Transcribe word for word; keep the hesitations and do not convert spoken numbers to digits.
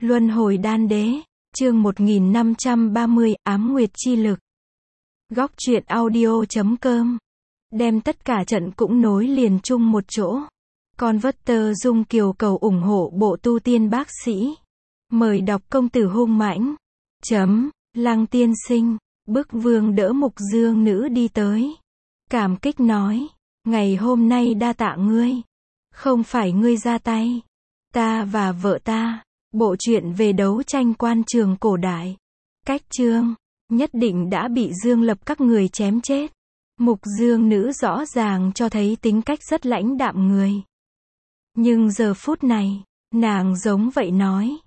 Luân hồi đan đế, chương một nghìn năm trăm ba mươi, ám nguyệt chi lực. Góc truyện audio chấm com. Đem tất cả trận cũng nối liền chung một chỗ. Converter Dung Kiều cầu ủng hộ bộ tu tiên bác sĩ. Mời đọc công tử hung mãnh. Chấm, Lăng tiên sinh, bức vương đỡ Mục Dương nữ đi tới. Cảm kích nói, ngày hôm nay đa tạ ngươi. Không phải ngươi ra tay. Ta và vợ ta. Bộ truyện về đấu tranh quan trường cổ đại. Cách chương, nhất định đã bị Dương Lập các người chém chết. Mục Dương nữ rõ ràng cho thấy tính cách rất lãnh đạm người. Nhưng giờ phút này, nàng giống vậy nói.